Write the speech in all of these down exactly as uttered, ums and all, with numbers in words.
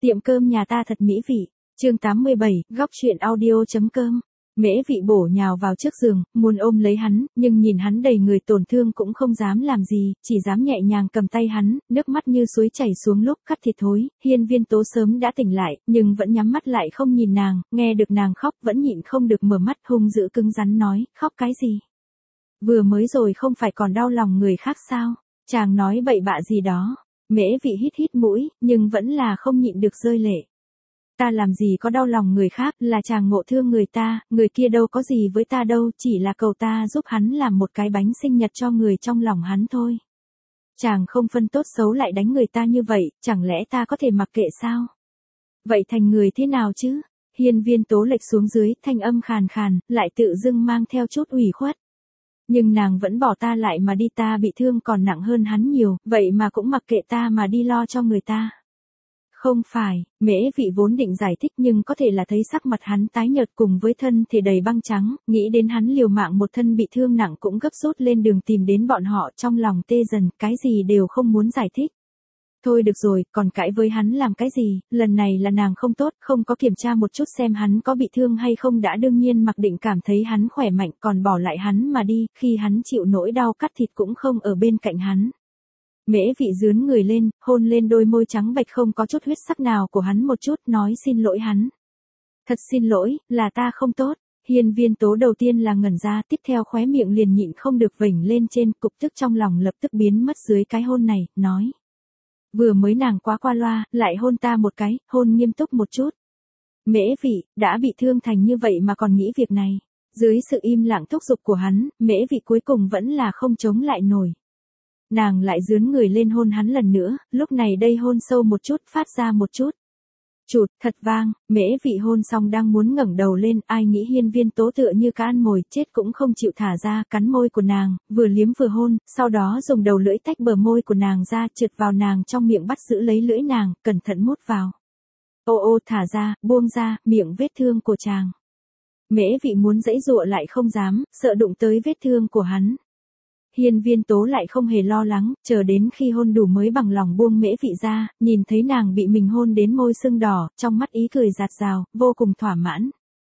Tiệm cơm nhà ta thật mỹ vị. Chương tám mươi bảy, góc truyện audio.com. Mễ Vị bổ nhào vào trước giường, muốn ôm lấy hắn, nhưng nhìn hắn đầy người tổn thương cũng không dám làm gì, chỉ dám nhẹ nhàng cầm tay hắn, nước mắt như suối chảy xuống lúc cắt thịt thối. Hiên Viên Tố sớm đã tỉnh lại, nhưng vẫn nhắm mắt lại không nhìn nàng, nghe được nàng khóc vẫn nhịn không được mở mắt, hung dữ cứng rắn nói, khóc cái gì? Vừa mới rồi không phải còn đau lòng người khác sao? Chàng nói bậy bạ gì đó. Mễ Vị hít hít mũi, nhưng vẫn là không nhịn được rơi lệ. Ta làm gì có đau lòng người khác, là chàng ngộ thương người ta, người kia đâu có gì với ta đâu, chỉ là cầu ta giúp hắn làm một cái bánh sinh nhật cho người trong lòng hắn thôi. Chàng không phân tốt xấu lại đánh người ta như vậy, chẳng lẽ ta có thể mặc kệ sao? Vậy thành người thế nào chứ? Hiên Viên Tố lệch xuống dưới, thanh âm khàn khàn, lại tự dưng mang theo chút ủy khuất. Nhưng nàng vẫn bỏ ta lại mà đi, ta bị thương còn nặng hơn hắn nhiều, vậy mà cũng mặc kệ ta mà đi lo cho người ta. Không phải, Mễ Vị vốn định giải thích nhưng có thể là thấy sắc mặt hắn tái nhợt cùng với thân thể đầy băng trắng, nghĩ đến hắn liều mạng một thân bị thương nặng cũng gấp rút lên đường tìm đến bọn họ, trong lòng tê dần, cái gì đều không muốn giải thích. Thôi được rồi, còn cãi với hắn làm cái gì, lần này là nàng không tốt, không có kiểm tra một chút xem hắn có bị thương hay không, đã đương nhiên mặc định cảm thấy hắn khỏe mạnh còn bỏ lại hắn mà đi, khi hắn chịu nỗi đau cắt thịt cũng không ở bên cạnh hắn. Mễ Vị dướn người lên, hôn lên đôi môi trắng bệch không có chút huyết sắc nào của hắn một chút, nói xin lỗi hắn. Thật xin lỗi, là ta không tốt. Hiên Viên Tố đầu tiên là ngẩn ra, tiếp theo khóe miệng liền nhịn không được vểnh lên trên, cục tức trong lòng lập tức biến mất dưới cái hôn này, nói. Vừa mới nàng quá qua loa, lại hôn ta một cái, hôn nghiêm túc một chút. Mễ Vị, đã bị thương thành như vậy mà còn nghĩ việc này. Dưới sự im lặng thúc giục của hắn, Mễ Vị cuối cùng vẫn là không chống lại nổi. Nàng lại dướn người lên hôn hắn lần nữa, lúc này đây hôn sâu một chút, phát ra một chút. Chụt, thật vang, Mễ Vị hôn xong đang muốn ngẩng đầu lên, ai nghĩ Hiên Viên Tố tựa như cá ăn mồi, chết cũng không chịu thả ra, cắn môi của nàng, vừa liếm vừa hôn, sau đó dùng đầu lưỡi tách bờ môi của nàng ra, trượt vào nàng trong miệng, bắt giữ lấy lưỡi nàng, cẩn thận mút vào. Ô ô, thả ra, buông ra, miệng vết thương của chàng. Mễ Vị muốn giãy giụa lại không dám, sợ đụng tới vết thương của hắn. Hiên Viên Tố lại không hề lo lắng, chờ đến khi hôn đủ mới bằng lòng buông Mễ Vị ra, nhìn thấy nàng bị mình hôn đến môi sưng đỏ, trong mắt ý cười rạt rào, vô cùng thỏa mãn.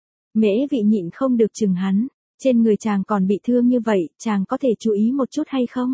Mễ Vị nhịn không được chừng hắn, trên người chàng còn bị thương như vậy, chàng có thể chú ý một chút hay không?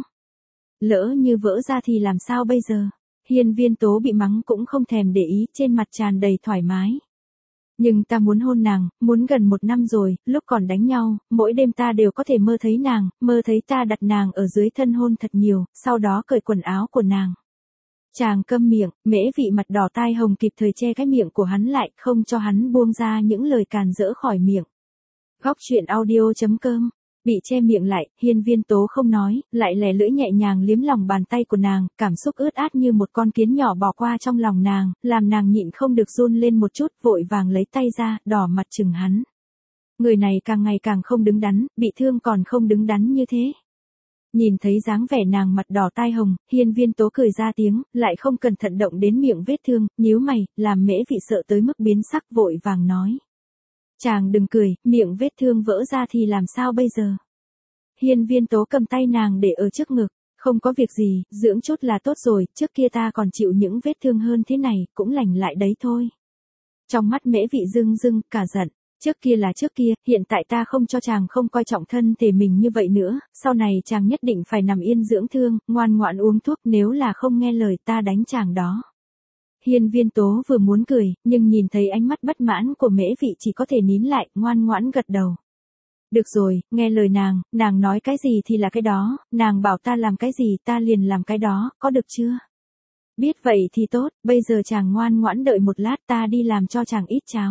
Lỡ như vỡ ra thì làm sao bây giờ? Hiên Viên Tố bị mắng cũng không thèm để ý, trên mặt tràn đầy thoải mái. Nhưng ta muốn hôn nàng, muốn gần một năm rồi, lúc còn đánh nhau, mỗi đêm ta đều có thể mơ thấy nàng, mơ thấy ta đặt nàng ở dưới thân hôn thật nhiều, sau đó cởi quần áo của nàng. Chàng câm miệng, Mễ Vị mặt đỏ tai hồng kịp thời che cái miệng của hắn lại, không cho hắn buông ra những lời càn rỡ khỏi miệng. Góc truyện audio.com. Bị che miệng lại, Hiên Viên Tố không nói, lại lè lưỡi nhẹ nhàng liếm lòng bàn tay của nàng, cảm xúc ướt át như một con kiến nhỏ bỏ qua trong lòng nàng, làm nàng nhịn không được run lên một chút, vội vàng lấy tay ra, đỏ mặt chừng hắn. Người này càng ngày càng không đứng đắn, bị thương còn không đứng đắn như thế. Nhìn thấy dáng vẻ nàng mặt đỏ tai hồng, Hiên Viên Tố cười ra tiếng, lại không cẩn thận động đến miệng vết thương, nhíu mày, làm Mễ Vị sợ tới mức biến sắc, vội vàng nói. Chàng đừng cười, miệng vết thương vỡ ra thì làm sao bây giờ? Hiên Viên Tố cầm tay nàng để ở trước ngực, không có việc gì, dưỡng chút là tốt rồi, trước kia ta còn chịu những vết thương hơn thế này, cũng lành lại đấy thôi. Trong mắt Mễ Vị rưng rưng, cả giận, trước kia là trước kia, hiện tại ta không cho chàng không coi trọng thân thể mình như vậy nữa, sau này chàng nhất định phải nằm yên dưỡng thương, ngoan ngoãn uống thuốc, nếu là không nghe lời ta đánh chàng đó. Hiên Viên Tố vừa muốn cười, nhưng nhìn thấy ánh mắt bất mãn của Mễ Vị chỉ có thể nín lại, ngoan ngoãn gật đầu. Được rồi, nghe lời nàng, nàng nói cái gì thì là cái đó, nàng bảo ta làm cái gì ta liền làm cái đó, có được chưa? Biết vậy thì tốt, bây giờ chàng ngoan ngoãn đợi một lát ta đi làm cho chàng ít cháo.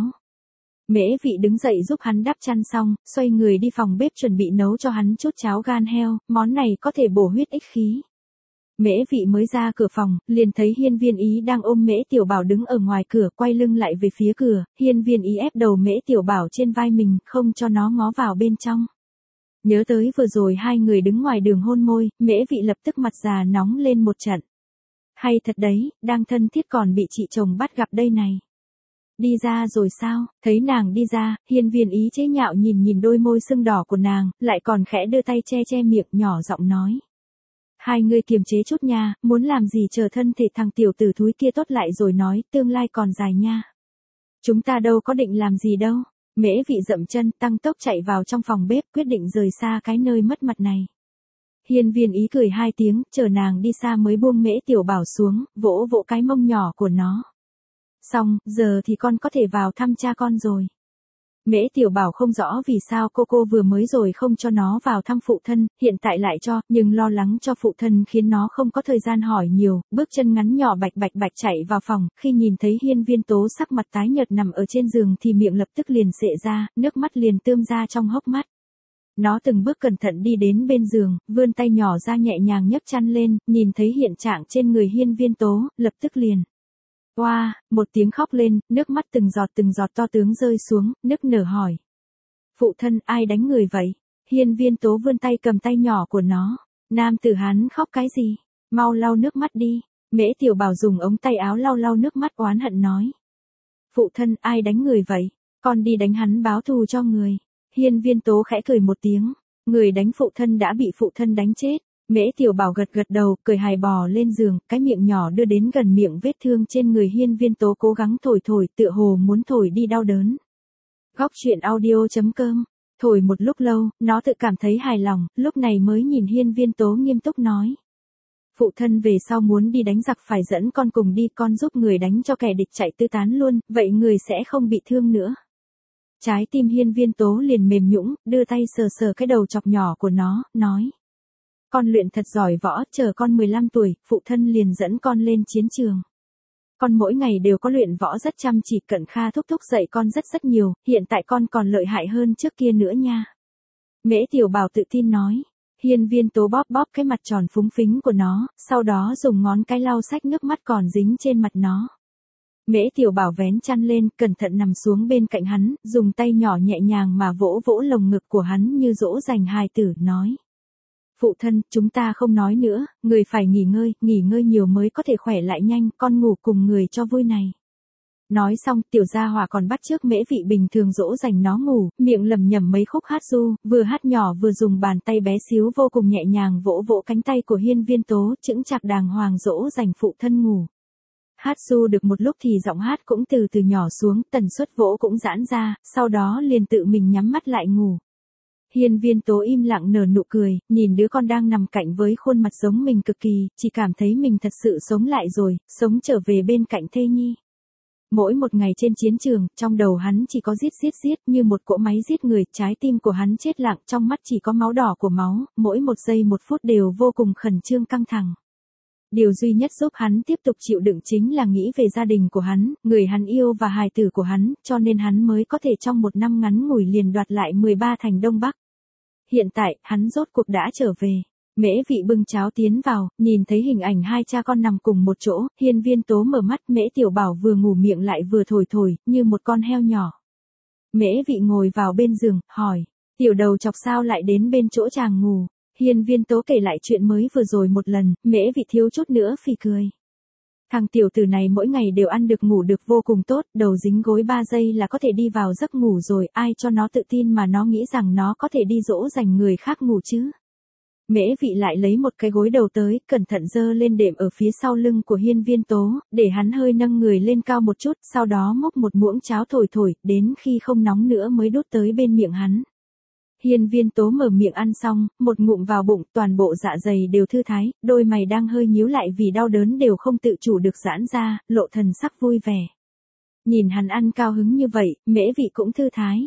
Mễ Vị đứng dậy giúp hắn đắp chăn xong, xoay người đi phòng bếp chuẩn bị nấu cho hắn chút cháo gan heo, món này có thể bổ huyết ích khí. Mễ Vị mới ra cửa phòng, liền thấy Hiên Viên Ý đang ôm Mễ Tiểu Bảo đứng ở ngoài cửa, quay lưng lại về phía cửa, Hiên Viên Ý ép đầu Mễ Tiểu Bảo trên vai mình, không cho nó ngó vào bên trong. Nhớ tới vừa rồi hai người đứng ngoài đường hôn môi, Mễ Vị lập tức mặt già nóng lên một trận. Hay thật đấy, đang thân thiết còn bị chị chồng bắt gặp đây này. Đi ra rồi sao? Thấy nàng đi ra, Hiên Viên Ý chế nhạo nhìn nhìn đôi môi sưng đỏ của nàng, lại còn khẽ đưa tay che che miệng, nhỏ giọng nói. Hai người kiềm chế chút nha, muốn làm gì chờ thân thể thằng tiểu tử thúi kia tốt lại rồi nói, tương lai còn dài nha. Chúng ta đâu có định làm gì đâu. Mễ Vị dậm chân, tăng tốc chạy vào trong phòng bếp, quyết định rời xa cái nơi mất mặt này. Hiên Viên Ý cười hai tiếng, chờ nàng đi xa mới buông Mễ Tiểu Bảo xuống, vỗ vỗ cái mông nhỏ của nó. Xong, giờ thì con có thể vào thăm cha con rồi. Mễ Tiểu Bảo không rõ vì sao cô cô vừa mới rồi không cho nó vào thăm phụ thân, hiện tại lại cho, nhưng lo lắng cho phụ thân khiến nó không có thời gian hỏi nhiều, bước chân ngắn nhỏ bạch bạch bạch chạy vào phòng, khi nhìn thấy Hiên Viên Tố sắc mặt tái nhợt nằm ở trên giường thì miệng lập tức liền xệ ra, nước mắt liền tươm ra trong hốc mắt. Nó từng bước cẩn thận đi đến bên giường, vươn tay nhỏ ra nhẹ nhàng nhấc chăn lên, nhìn thấy hiện trạng trên người Hiên Viên Tố, lập tức liền. Oa, wow, một tiếng khóc lên, nước mắt từng giọt từng giọt to tướng rơi xuống, nức nở hỏi. Phụ thân, ai đánh người vậy? Hiên Viên Tố vươn tay cầm tay nhỏ của nó. Nam tử hắn khóc cái gì? Mau lau nước mắt đi. Mễ Tiểu Bảo dùng ống tay áo lau lau nước mắt oán hận nói. Phụ thân, ai đánh người vậy? Con đi đánh hắn báo thù cho người. Hiên Viên Tố khẽ cười một tiếng. Người đánh phụ thân đã bị phụ thân đánh chết. Mễ Tiểu Bảo gật gật đầu, cười hài bò lên giường, cái miệng nhỏ đưa đến gần miệng vết thương trên người Hiên Viên Tố cố gắng thổi thổi, tựa hồ muốn thổi đi đau đớn. Góc truyện audio chấm com. Thổi một lúc lâu, nó tự cảm thấy hài lòng, lúc này mới nhìn Hiên Viên Tố nghiêm túc nói. Phụ thân về sau muốn đi đánh giặc phải dẫn con cùng đi, con giúp người đánh cho kẻ địch chạy tứ tán luôn, vậy người sẽ không bị thương nữa. Trái tim Hiên Viên Tố liền mềm nhũn, đưa tay sờ sờ cái đầu chọc nhỏ của nó, nói. Con luyện thật giỏi võ, chờ con mười lăm tuổi, phụ thân liền dẫn con lên chiến trường. Con mỗi ngày đều có luyện võ rất chăm chỉ, Cận Kha thúc thúc dạy con rất rất nhiều, hiện tại con còn lợi hại hơn trước kia nữa nha. Mễ Tiểu Bảo tự tin nói. Hiên Viên Tố bóp bóp cái mặt tròn phúng phính của nó, sau đó dùng ngón cái lau sạch nước mắt còn dính trên mặt nó. Mễ Tiểu Bảo vén chăn lên, cẩn thận nằm xuống bên cạnh hắn, dùng tay nhỏ nhẹ nhàng mà vỗ vỗ lồng ngực của hắn như dỗ dành hài tử, nói. Phụ thân, chúng ta không nói nữa, người phải nghỉ ngơi, nghỉ ngơi nhiều mới có thể khỏe lại nhanh, con ngủ cùng người cho vui này. Nói xong, tiểu gia hỏa còn bắt chước Mễ Vị bình thường dỗ dành nó ngủ, miệng lẩm nhẩm mấy khúc hát ru, vừa hát nhỏ vừa dùng bàn tay bé xíu vô cùng nhẹ nhàng vỗ vỗ cánh tay của Hiên Viên Tố, chững chạc đàng hoàng dỗ dành phụ thân ngủ. Hát ru được một lúc thì giọng hát cũng từ từ nhỏ xuống, tần suất vỗ cũng giãn ra, sau đó liền tự mình nhắm mắt lại ngủ. Hiên Viên Tố im lặng nở nụ cười, nhìn đứa con đang nằm cạnh với khuôn mặt giống mình cực kỳ, chỉ cảm thấy mình thật sự sống lại rồi, sống trở về bên cạnh thê nhi. Mỗi một ngày trên chiến trường, trong đầu hắn chỉ có giết giết giết như một cỗ máy giết người, trái tim của hắn chết lặng, trong mắt chỉ có máu đỏ của máu, mỗi một giây một phút đều vô cùng khẩn trương căng thẳng. Điều duy nhất giúp hắn tiếp tục chịu đựng chính là nghĩ về gia đình của hắn, người hắn yêu và hài tử của hắn, cho nên hắn mới có thể trong một năm ngắn ngủi liền đoạt lại mười ba thành Đông Bắc. Hiện tại, hắn rốt cuộc đã trở về. Mễ Vị bưng cháo tiến vào, nhìn thấy hình ảnh hai cha con nằm cùng một chỗ, Hiên Viên Tố mở mắt, Mễ Tiểu Bảo vừa ngủ miệng lại vừa thổi thổi, như một con heo nhỏ. Mễ Vị ngồi vào bên giường, hỏi, tiểu đầu chọc sao lại đến bên chỗ chàng ngủ? Hiên Viên Tố kể lại chuyện mới vừa rồi một lần, Mễ Vị thiếu chút nữa phì cười. Thằng tiểu tử này mỗi ngày đều ăn được ngủ được vô cùng tốt, đầu dính gối ba giây là có thể đi vào giấc ngủ rồi, ai cho nó tự tin mà nó nghĩ rằng nó có thể đi dỗ dành người khác ngủ chứ. Mễ Vị lại lấy một cái gối đầu tới, cẩn thận dơ lên đệm ở phía sau lưng của Hiên Viên Tố, để hắn hơi nâng người lên cao một chút, sau đó múc một muỗng cháo thổi thổi, đến khi không nóng nữa mới đút tới bên miệng hắn. Hiên Viên Tố mở miệng ăn xong, một ngụm vào bụng, toàn bộ dạ dày đều thư thái, đôi mày đang hơi nhíu lại vì đau đớn đều không tự chủ được giãn ra, lộ thần sắc vui vẻ. Nhìn hắn ăn cao hứng như vậy, Mễ Vị cũng thư thái.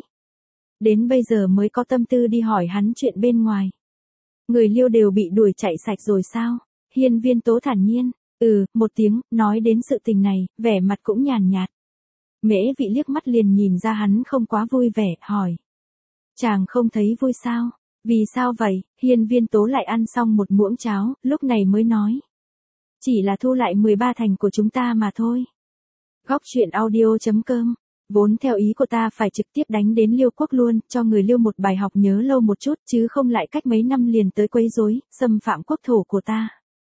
Đến bây giờ mới có tâm tư đi hỏi hắn chuyện bên ngoài. Người Liêu đều bị đuổi chạy sạch rồi sao? Hiên Viên Tố thản nhiên, ừ, một tiếng, nói đến sự tình này, vẻ mặt cũng nhàn nhạt. Mễ Vị liếc mắt liền nhìn ra hắn không quá vui vẻ, hỏi. Chàng không thấy vui sao? Vì sao vậy? Hiên Viên Tố lại ăn xong một muỗng cháo, lúc này mới nói. Chỉ là thu lại mười ba thành của chúng ta mà thôi. Góc truyện audio chấm com. Vốn theo ý của ta phải trực tiếp đánh đến Liêu quốc luôn, cho người Liêu một bài học nhớ lâu một chút, chứ không lại cách mấy năm liền tới quấy rối, xâm phạm quốc thổ của ta.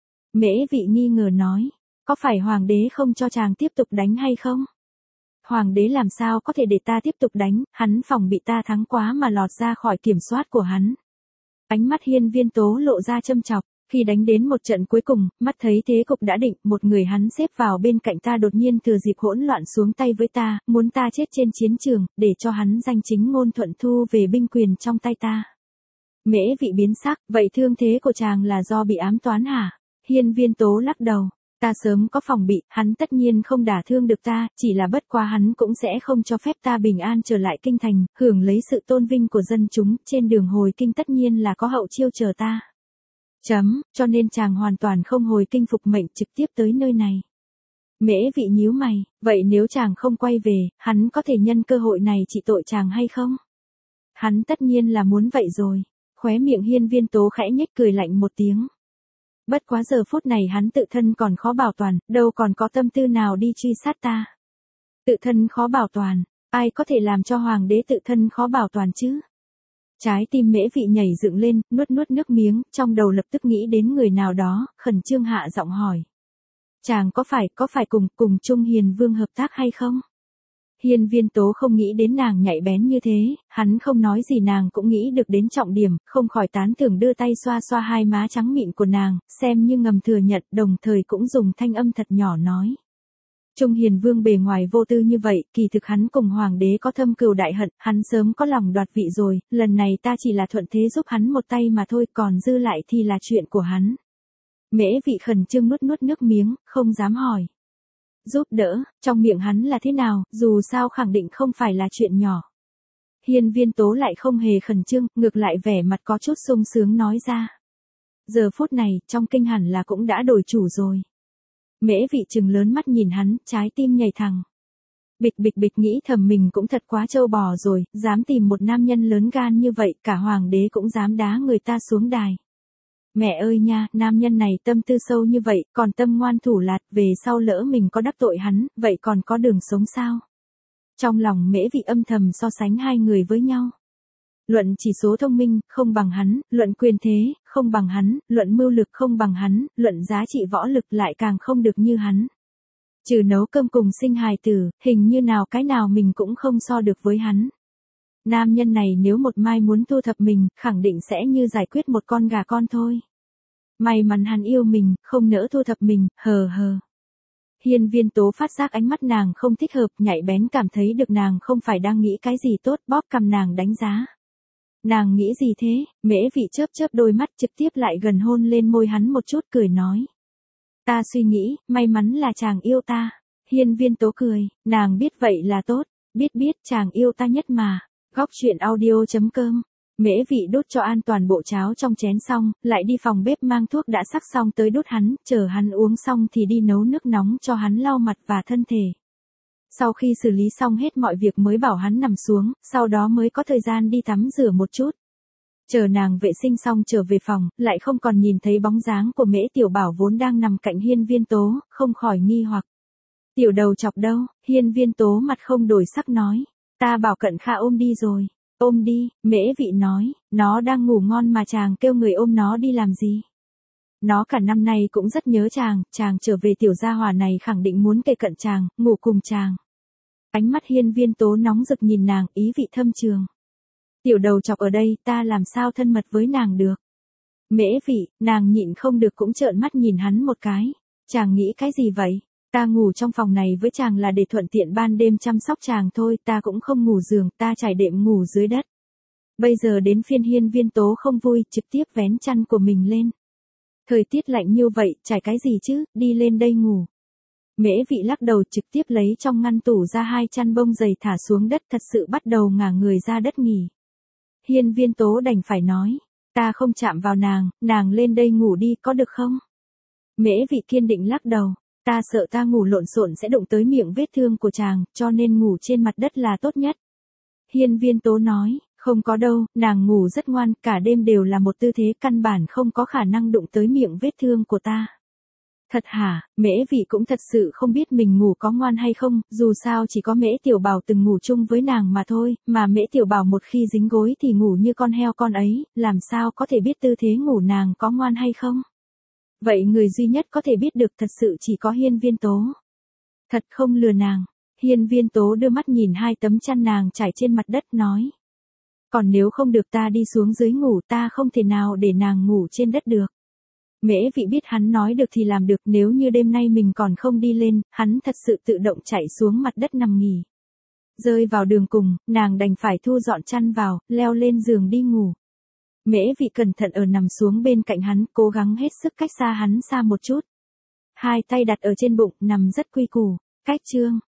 Mễ Vị nghi ngờ nói, có phải hoàng đế không cho chàng tiếp tục đánh hay không? Hoàng đế làm sao có thể để ta tiếp tục đánh, hắn phòng bị ta thắng quá mà lọt ra khỏi kiểm soát của hắn. Ánh mắt Hiên Viên Tố lộ ra châm chọc, Khi đánh đến một trận cuối cùng, mắt thấy thế cục đã định, một người hắn xếp vào bên cạnh ta đột nhiên thừa dịp hỗn loạn xuống tay với ta, muốn ta chết trên chiến trường, để cho hắn danh chính ngôn thuận thu về binh quyền trong tay ta. Mễ Vị biến sắc, vậy thương thế của chàng là do bị ám toán hả? Hiên Viên Tố lắc đầu, ta sớm có phòng bị, hắn tất nhiên không đả thương được ta, chỉ là bất quá hắn cũng sẽ không cho phép ta bình an trở lại kinh thành, hưởng lấy sự tôn vinh của dân chúng, trên đường hồi kinh tất nhiên là có hậu chiêu chờ ta. Chấm, cho nên chàng hoàn toàn không hồi kinh phục mệnh trực tiếp tới nơi này. Mễ Vị nhíu mày, vậy nếu chàng không quay về, hắn có thể nhân cơ hội này trị tội chàng hay không? Hắn tất nhiên là muốn vậy rồi. Khóe miệng Hiên Viên Tố khẽ nhếch cười lạnh một tiếng. Bất quá giờ phút này hắn tự thân còn khó bảo toàn, đâu còn có tâm tư nào đi truy sát ta. Tự thân khó bảo toàn, ai có thể làm cho hoàng đế tự thân khó bảo toàn chứ? Trái tim Mễ Vị nhảy dựng lên, nuốt nuốt nước miếng, trong đầu lập tức nghĩ đến người nào đó, khẩn trương hạ giọng hỏi. Chàng có phải, có phải cùng, cùng Trung Hiền Vương hợp tác hay không? Hiên Viên Tố không nghĩ đến nàng nhạy bén như thế, hắn không nói gì nàng cũng nghĩ được đến trọng điểm, không khỏi tán thưởng đưa tay xoa xoa hai má trắng mịn của nàng, xem như ngầm thừa nhận, đồng thời cũng dùng thanh âm thật nhỏ nói. Trung Hiền Vương bề ngoài vô tư như vậy, kỳ thực hắn cùng hoàng đế có thâm cừu đại hận, hắn sớm có lòng đoạt vị rồi, lần này ta chỉ là thuận thế giúp hắn một tay mà thôi, còn dư lại thì là chuyện của hắn. Mễ Vị khẩn trương nuốt nuốt nước miếng, không dám hỏi. Giúp đỡ, trong miệng hắn là thế nào, dù sao khẳng định không phải là chuyện nhỏ. Hiên Viên Tố lại không hề khẩn trương, ngược lại vẻ mặt có chút sung sướng nói ra. Giờ phút này, trong kinh hẳn là cũng đã đổi chủ rồi. Mễ Vị trừng lớn mắt nhìn hắn, trái tim nhảy thẳng. Bịch bịch bịch nghĩ thầm mình cũng thật quá trâu bò rồi, dám tìm một nam nhân lớn gan như vậy, cả hoàng đế cũng dám đá người ta xuống đài. Mẹ ơi nha, nam nhân này tâm tư sâu như vậy, còn tâm ngoan thủ lạt, về sau lỡ mình có đắc tội hắn, vậy còn có đường sống sao? Trong lòng Mễ Vị âm thầm so sánh hai người với nhau. Luận chỉ số thông minh, không bằng hắn, luận quyền thế, không bằng hắn, luận mưu lực không bằng hắn, luận giá trị võ lực lại càng không được như hắn. Trừ nấu cơm cùng sinh hài tử, hình như nào cái nào mình cũng không so được với hắn. Nam nhân này nếu một mai muốn thu thập mình, khẳng định sẽ như giải quyết một con gà con thôi. May mắn hắn yêu mình, không nỡ thu thập mình, hờ hờ. Hiên Viên Tố phát giác ánh mắt nàng không thích hợp, nhạy bén cảm thấy được nàng không phải đang nghĩ cái gì tốt, bóp cầm nàng đánh giá. Nàng nghĩ gì thế? Mễ Vị chớp chớp đôi mắt trực tiếp lại gần hôn lên môi hắn một chút cười nói. Ta suy nghĩ, may mắn là chàng yêu ta. Hiên Viên Tố cười, nàng biết vậy là tốt, biết biết chàng yêu ta nhất mà. Góc truyện audio chấm com. Mễ Vị đốt cho An toàn bộ cháo trong chén xong, lại đi phòng bếp mang thuốc đã sắc xong tới đút hắn, chờ hắn uống xong thì đi nấu nước nóng cho hắn lau mặt và thân thể. Sau khi xử lý xong hết mọi việc mới bảo hắn nằm xuống, sau đó mới có thời gian đi tắm rửa một chút. Chờ nàng vệ sinh xong trở về phòng, lại không còn nhìn thấy bóng dáng của Mễ Tiểu Bảo vốn đang nằm cạnh Hiên Viên Tố, không khỏi nghi hoặc. Tiểu đầu chọc đâu? Hiên Viên Tố mặt không đổi sắc nói. Ta bảo Cận Kha ôm đi rồi. Ôm đi, Mễ Vị nói, nó đang ngủ ngon mà chàng kêu người ôm nó đi làm gì? Nó cả năm nay cũng rất nhớ chàng, chàng trở về tiểu gia hỏa này khẳng định muốn kề cận chàng, ngủ cùng chàng. Ánh mắt Hiên Viên Tố nóng rực nhìn nàng, ý vị thâm trường. Tiểu đầu chọc ở đây, ta làm sao thân mật với nàng được? Mễ Vị, nàng nhịn không được cũng trợn mắt nhìn hắn một cái. Chàng nghĩ cái gì vậy? Ta ngủ trong phòng này với chàng là để thuận tiện ban đêm chăm sóc chàng thôi, ta cũng không ngủ giường, ta trải đệm ngủ dưới đất. Bây giờ đến phiên Hiên Viên Tố không vui, trực tiếp vén chăn của mình lên. Thời tiết lạnh như vậy, trải cái gì chứ, đi lên đây ngủ. Mễ Vị lắc đầu trực tiếp lấy trong ngăn tủ ra hai chăn bông dày thả xuống đất, thật sự bắt đầu ngả người ra đất nghỉ. Hiên Viên Tố đành phải nói, ta không chạm vào nàng, nàng lên đây ngủ đi có được không? Mễ Vị kiên định lắc đầu. Ta sợ ta ngủ lộn xộn sẽ đụng tới miệng vết thương của chàng, cho nên ngủ trên mặt đất là tốt nhất. Hiên Viên Tố nói, không có đâu, nàng ngủ rất ngoan, cả đêm đều là một tư thế căn bản không có khả năng đụng tới miệng vết thương của ta. Thật hả? Mễ Vị cũng thật sự không biết mình ngủ có ngoan hay không, dù sao chỉ có Mễ Tiểu Bảo từng ngủ chung với nàng mà thôi, mà Mễ Tiểu Bảo một khi dính gối thì ngủ như con heo con ấy, làm sao có thể biết tư thế ngủ nàng có ngoan hay không? Vậy người duy nhất có thể biết được thật sự chỉ có Hiên Viên Tố. Thật không lừa nàng. Hiên Viên Tố đưa mắt nhìn hai tấm chăn nàng trải trên mặt đất nói. Còn nếu không được ta đi xuống dưới ngủ ta không thể nào để nàng ngủ trên đất được. Mễ Vị biết hắn nói được thì làm được, nếu như đêm nay mình còn không đi lên, hắn thật sự tự động chạy xuống mặt đất nằm nghỉ. Rơi vào đường cùng, nàng đành phải thu dọn chăn vào, leo lên giường đi ngủ. Mễ Vị cẩn thận ở nằm xuống bên cạnh hắn, cố gắng hết sức cách xa hắn xa một chút. Hai tay đặt ở trên bụng, nằm rất quy củ. Cách chương